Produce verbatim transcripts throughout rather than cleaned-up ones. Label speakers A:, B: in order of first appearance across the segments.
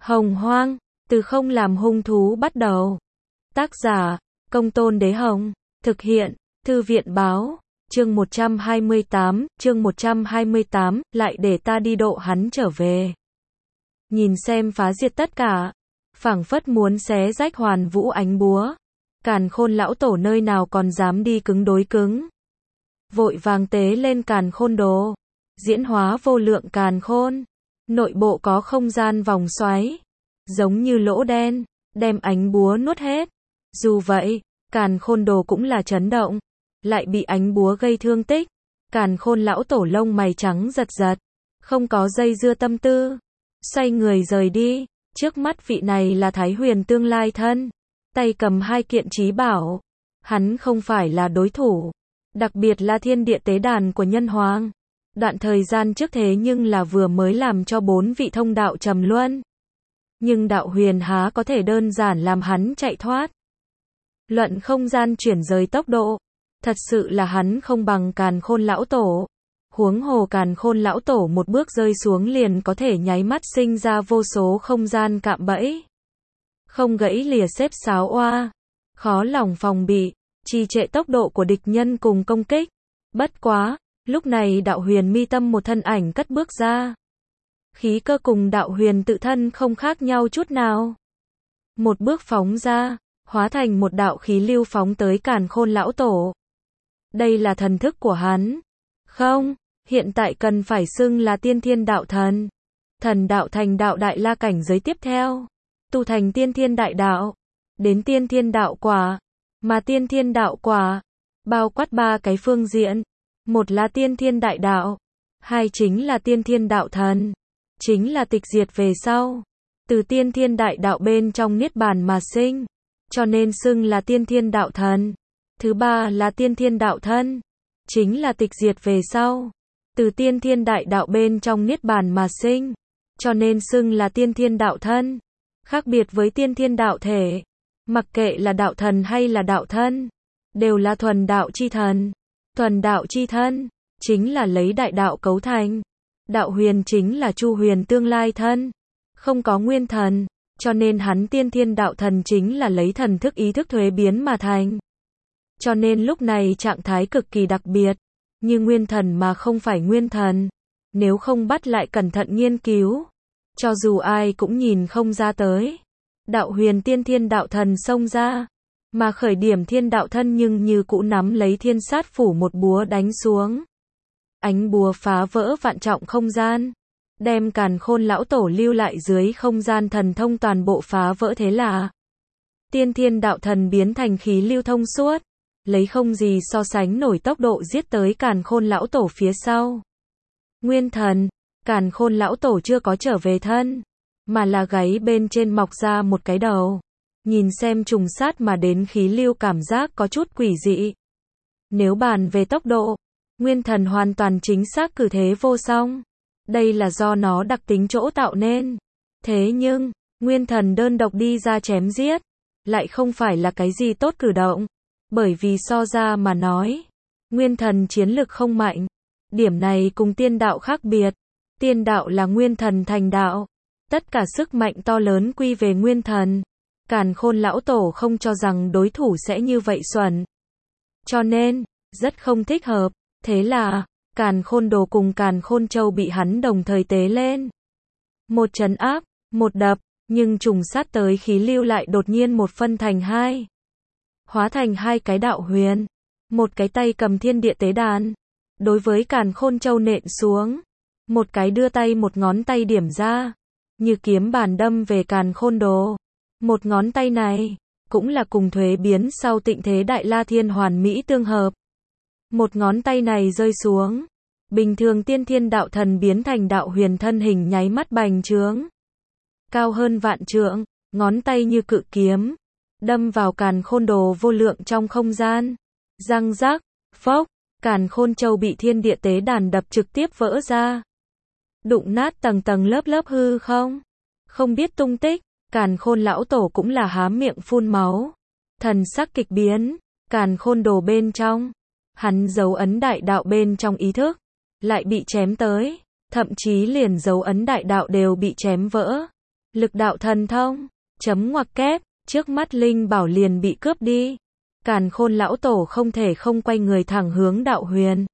A: Hồng Hoang, từ không làm hung thú bắt đầu. Tác giả, Công Tôn Đế Hồng. Thực hiện, Thư viện Báo. Chương một trăm hai mươi tám, chương một trăm hai mươi tám, lại để ta đi độ hắn trở về. Nhìn xem phá diệt tất cả, phảng phất muốn xé rách hoàn vũ ánh búa. Càn Khôn lão tổ nơi nào còn dám đi cứng đối cứng. Vội vàng tế lên Càn Khôn đồ, diễn hóa vô lượng càn khôn. Nội bộ có không gian vòng xoáy, giống như lỗ đen, đem ánh búa nuốt hết. Dù vậy, Càn Khôn đồ cũng là chấn động, lại bị ánh búa gây thương tích. Càn Khôn lão tổ lông mày trắng giật giật, không có dây dưa tâm tư, xoay người rời đi. Trước mắt vị này là Thái Huyền tương lai thân, tay cầm hai kiện trí bảo, hắn không phải là đối thủ, đặc biệt là thiên địa tế đàn của nhân hoàng. Đoạn thời gian trước thế nhưng là vừa mới làm cho bốn vị thông đạo trầm luân. Nhưng đạo huyền há có thể đơn giản làm hắn chạy thoát. Luận không gian chuyển rời tốc độ, thật sự là hắn không bằng Càn Khôn lão tổ. Huống hồ Càn Khôn lão tổ một bước rơi xuống liền có thể nháy mắt sinh ra vô số không gian cạm bẫy. Không gãy lìa xếp sáo oa, khó lòng phòng bị, trì trệ tốc độ của địch nhân cùng công kích. Bất quá, lúc này đạo huyền mi tâm một thân ảnh cất bước ra. Khí cơ cùng đạo huyền tự thân không khác nhau chút nào. Một bước phóng ra, hóa thành một đạo khí lưu phóng tới Càn Khôn lão tổ. Đây là thần thức của hắn. Không, hiện tại cần phải xưng là tiên thiên đạo thần. Thần đạo thành đạo đại la cảnh giới tiếp theo, tu thành tiên thiên đại đạo, đến tiên thiên đạo quả. Mà tiên thiên đạo quả, bao quát ba cái phương diện. Một là tiên thiên đại đạo, hai chính là tiên thiên đạo thần, chính là tịch diệt về sau, từ tiên thiên đại đạo bên trong niết bàn mà sinh, cho nên xưng là tiên thiên đạo thần. Thứ ba là tiên thiên đạo thân, chính là tịch diệt về sau, từ tiên thiên đại đạo bên trong niết bàn mà sinh, cho nên xưng là tiên thiên đạo thân. Khác biệt với tiên thiên đạo thể, mặc kệ là đạo thần hay là đạo thân, đều là thuần đạo chi thần. Thuần đạo chi thân, chính là lấy đại đạo cấu thành. Đạo huyền chính là Chu Huyền tương lai thân, không có nguyên thần, cho nên hắn tiên thiên đạo thần chính là lấy thần thức ý thức thuế biến mà thành. Cho nên lúc này trạng thái cực kỳ đặc biệt, như nguyên thần mà không phải nguyên thần. Nếu không bắt lại cẩn thận nghiên cứu, cho dù ai cũng nhìn không ra tới. Đạo huyền tiên thiên đạo thần xông ra, mà khởi điểm thiên đạo thân nhưng như cũ nắm lấy thiên sát phủ một búa đánh xuống. Ánh búa phá vỡ vạn trọng không gian, đem Càn Khôn lão tổ lưu lại dưới không gian thần thông toàn bộ phá vỡ. Thế là tiên thiên đạo thần biến thành khí lưu thông suốt, lấy không gì so sánh nổi tốc độ giết tới Càn Khôn lão tổ phía sau. Nguyên thần, Càn Khôn lão tổ chưa có trở về thân, mà là gáy bên trên mọc ra một cái đầu. Nhìn xem trùng sát mà đến khí lưu cảm giác có chút quỷ dị. Nếu bàn về tốc độ, nguyên thần hoàn toàn chính xác cử thế vô song. Đây là do nó đặc tính chỗ tạo nên. Thế nhưng, nguyên thần đơn độc đi ra chém giết, lại không phải là cái gì tốt cử động. Bởi vì so ra mà nói, nguyên thần chiến lực không mạnh. Điểm này cùng tiên đạo khác biệt. Tiên đạo là nguyên thần thành đạo. Tất cả sức mạnh to lớn quy về nguyên thần. Càn Khôn lão tổ không cho rằng đối thủ sẽ như vậy xuẩn. Cho nên, rất không thích hợp. Thế là, Càn Khôn đồ cùng Càn Khôn châu bị hắn đồng thời tế lên. Một trấn áp, một đập, nhưng trùng sát tới khí lưu lại đột nhiên một phân thành hai. Hóa thành hai cái đạo huyền. Một cái tay cầm thiên địa tế đàn, đối với Càn Khôn châu nện xuống. Một cái đưa tay một ngón tay điểm ra, như kiếm bàn đâm về Càn Khôn đồ. Một ngón tay này, cũng là cùng thuế biến sau tịnh thế đại la thiên hoàn mỹ tương hợp. Một ngón tay này rơi xuống, bình thường tiên thiên đạo thần biến thành đạo huyền thân hình nháy mắt bành trướng. Cao hơn vạn trượng, ngón tay như cự kiếm, đâm vào Càn Khôn đồ vô lượng trong không gian. Răng rác, phốc, Càn Khôn châu bị thiên địa tế đàn đập trực tiếp vỡ ra. Đụng nát tầng tầng lớp lớp hư không, không biết tung tích. Càn Khôn lão tổ cũng là há miệng phun máu, thần sắc kịch biến. Càn Khôn đồ bên trong, hắn dấu ấn đại đạo bên trong ý thức, lại bị chém tới, thậm chí liền dấu ấn đại đạo đều bị chém vỡ. Lực đạo thần thông, chấm ngoặc kép, trước mắt linh bảo liền bị cướp đi. Càn Khôn lão tổ không thể không quay người thẳng hướng Đạo Huyền.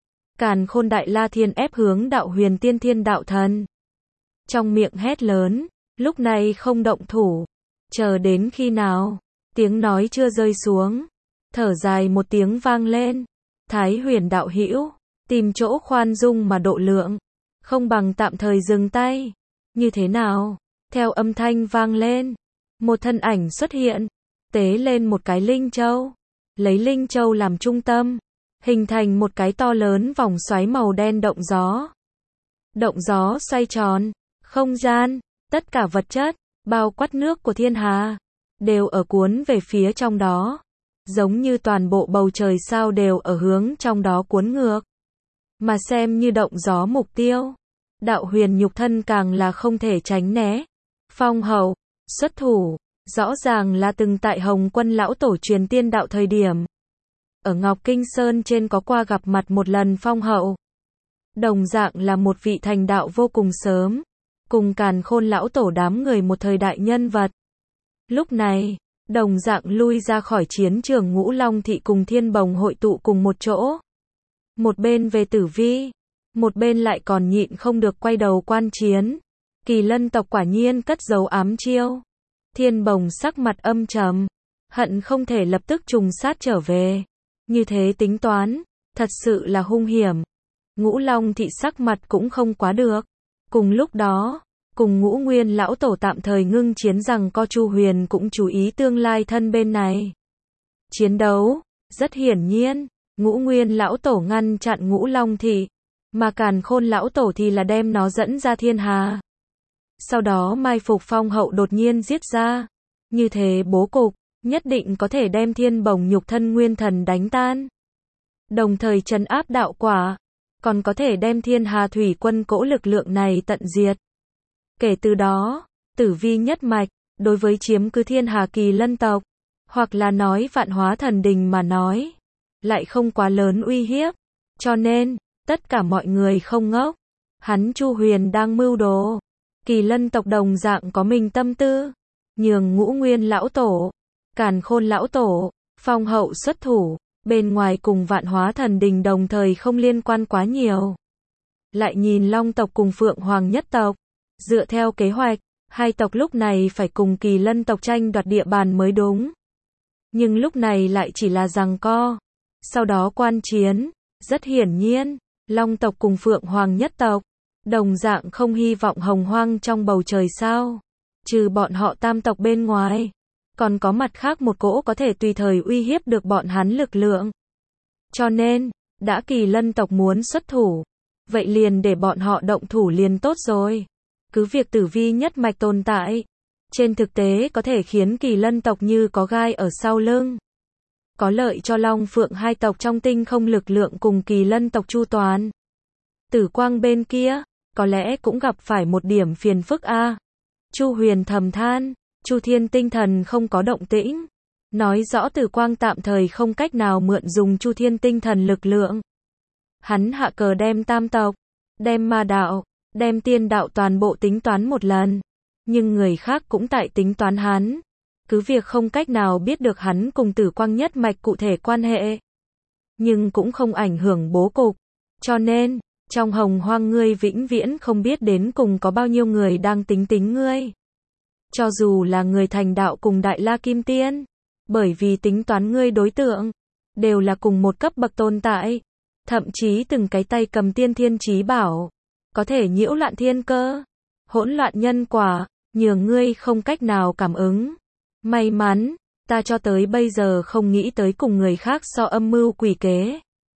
A: Càn Khôn Đại La Thiên ép hướng Đạo Huyền tiên thiên đạo thần. Trong miệng hét lớn, lúc này không động thủ. Chờ đến khi nào? Tiếng nói chưa rơi xuống. Thở dài một tiếng vang lên. Thái Huyền đạo hữu, tìm chỗ khoan dung mà độ lượng. Không bằng tạm thời dừng tay. Như thế nào? Theo âm thanh vang lên. Một thân ảnh xuất hiện. Tế lên một cái linh châu. Lấy linh châu làm trung tâm. Hình thành một cái to lớn vòng xoáy màu đen động gió. Động gió xoay tròn. Không gian, tất cả vật chất, bao quát nước của thiên hà, đều ở cuốn về phía trong đó. Giống như toàn bộ bầu trời sao đều ở hướng trong đó cuốn ngược. Mà xem như động gió mục tiêu. Đạo Huyền nhục thân càng là không thể tránh né. Phong hậu, xuất thủ, rõ ràng là từng tại Hồng Quân lão tổ truyền tiên đạo thời điểm. Ở Ngọc Kinh Sơn trên có qua gặp mặt một lần phong hậu. Đồng dạng là một vị thành đạo vô cùng sớm. Cùng Càn Khôn lão tổ đám người một thời đại nhân vật. Lúc này, đồng dạng lui ra khỏi chiến trường Ngũ Long thị cùng Thiên Bồng hội tụ cùng một chỗ. Một bên về tử vi, một bên lại còn nhịn không được quay đầu quan chiến. Kỳ Lân tộc quả nhiên cất giấu ám chiêu. Thiên Bồng sắc mặt âm trầm, hận không thể lập tức trùng sát trở về. Như thế tính toán, thật sự là hung hiểm. Ngũ Long thị sắc mặt cũng không quá được. Cùng lúc đó, cùng Ngũ Nguyên lão tổ tạm thời ngưng chiến rằng co Chu Huyền cũng chú ý tương lai thân bên này. Chiến đấu, rất hiển nhiên, Ngũ Nguyên lão tổ ngăn chặn Ngũ Long thị, mà Càn Khôn lão tổ thì là đem nó dẫn ra thiên hà. Sau đó mai phục phong hậu đột nhiên giết ra. Như thế bố cục, nhất định có thể đem Thiên Bồng nhục thân nguyên thần đánh tan. Đồng thời trấn áp đạo quả. Còn có thể đem thiên hà thủy quân cỗ lực lượng này tận diệt. Kể từ đó, tử vi nhất mạch, đối với chiếm cứ thiên hà Kỳ Lân tộc, hoặc là nói Vạn Hóa Thần Đình mà nói, lại không quá lớn uy hiếp. Cho nên, tất cả mọi người không ngốc. Hắn Chu Huyền đang mưu đồ. Kỳ Lân tộc đồng dạng có mình tâm tư. Nhường Ngũ Nguyên lão tổ, Càn Khôn lão tổ, phong hậu xuất thủ. Bên ngoài cùng Vạn Hóa Thần Đình đồng thời không liên quan quá nhiều. Lại nhìn Long tộc cùng Phượng Hoàng nhất tộc. Dựa theo kế hoạch, hai tộc lúc này phải cùng Kỳ Lân tộc tranh đoạt địa bàn mới đúng. Nhưng lúc này lại chỉ là giằng co. Sau đó quan chiến, rất hiển nhiên, Long tộc cùng Phượng Hoàng nhất tộc, đồng dạng không hy vọng hồng hoang trong bầu trời sao. Trừ bọn họ tam tộc bên ngoài. Còn có mặt khác một cỗ có thể tùy thời uy hiếp được bọn hắn lực lượng. Cho nên, đã Kỳ Lân tộc muốn xuất thủ, vậy liền để bọn họ động thủ liền tốt rồi. Cứ việc tử vi nhất mạch tồn tại, trên thực tế có thể khiến Kỳ Lân tộc như có gai ở sau lưng. Có lợi cho Long Phượng hai tộc trong tinh không lực lượng cùng Kỳ Lân tộc chu toàn. Tử Quang bên kia, có lẽ cũng gặp phải một điểm phiền phức a. Chu Huyền thầm than. Chu Thiên tinh thần không có động tĩnh, nói rõ Tử Quang tạm thời không cách nào mượn dùng Chu Thiên tinh thần lực lượng. Hắn hạ cờ đem tam tộc, đem ma đạo, đem tiên đạo toàn bộ tính toán một lần, nhưng người khác cũng tại tính toán hắn, cứ việc không cách nào biết được hắn cùng Tử Quang nhất mạch cụ thể quan hệ, nhưng cũng không ảnh hưởng bố cục, cho nên, trong hồng hoang ngươi vĩnh viễn không biết đến cùng có bao nhiêu người đang tính tính ngươi. Cho dù là người thành đạo cùng Đại La Kim Tiên, bởi vì tính toán ngươi đối tượng, đều là cùng một cấp bậc tồn tại, thậm chí từng cái tay cầm tiên thiên chí bảo, có thể nhiễu loạn thiên cơ, hỗn loạn nhân quả, nhường ngươi không cách nào cảm ứng. May mắn, ta cho tới bây giờ không nghĩ tới cùng người khác so âm mưu quỷ kế.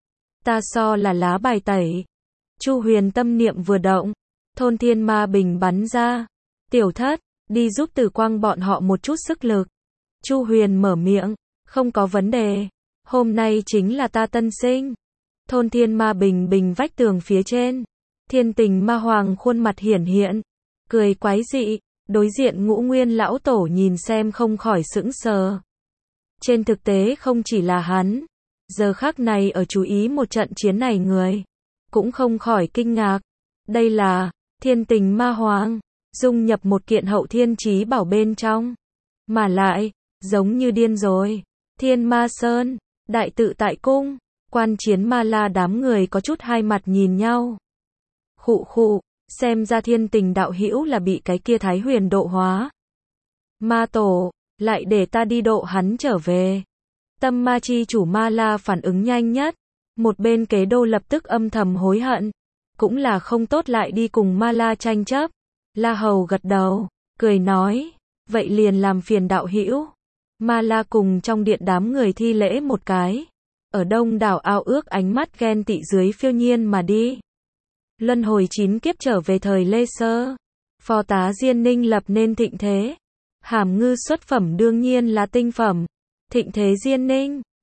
A: Ta so là lá bài tẩy. Chu Huyền tâm niệm vừa động, thôn thiên ma bình bắn ra. Tiểu thất, đi giúp Tử Quang bọn họ một chút sức lực. Chu Huyền mở miệng, không có vấn đề. Hôm nay chính là ta tân sinh. Thôn thiên ma bình bình vách tường phía trên. Thiên tình ma hoàng khuôn mặt hiển hiện. Cười quái dị, đối diện Ngũ Nguyên lão tổ nhìn xem không khỏi sững sờ. Trên thực tế không chỉ là hắn. Giờ khắc này ở chú ý một trận chiến này người. Cũng không khỏi kinh ngạc. Đây là thiên tình ma hoàng. dung nhập một kiện hậu thiên chí bảo bên trong. Mà lại, giống như điên rồi. Thiên Ma Sơn, Đại Tự Tại Cung, Quan Chiến Ma La đám người có chút hai mặt nhìn nhau. Khụ khụ, xem ra Thiên Tình đạo hữu là bị cái kia Thái Huyền độ hóa. Ma tổ, lại để ta đi độ hắn trở về. Tâm ma chi chủ Ma La phản ứng nhanh nhất. Một bên kế đô lập tức âm thầm hối hận. Cũng là không tốt lại đi cùng Ma La tranh chấp. La Hầu gật đầu, cười nói, vậy liền làm phiền đạo hữu. Ma La cùng trong điện đám người thi lễ một cái. Ở đông đảo ao ước ánh mắt ghen tị dưới phiêu nhiên mà đi. Luân hồi chín kiếp trở về thời Lê Sơ. Phò tá Diên Ninh lập nên thịnh thế. Hàm ngư xuất phẩm đương nhiên là tinh phẩm. Thịnh thế Diên Ninh.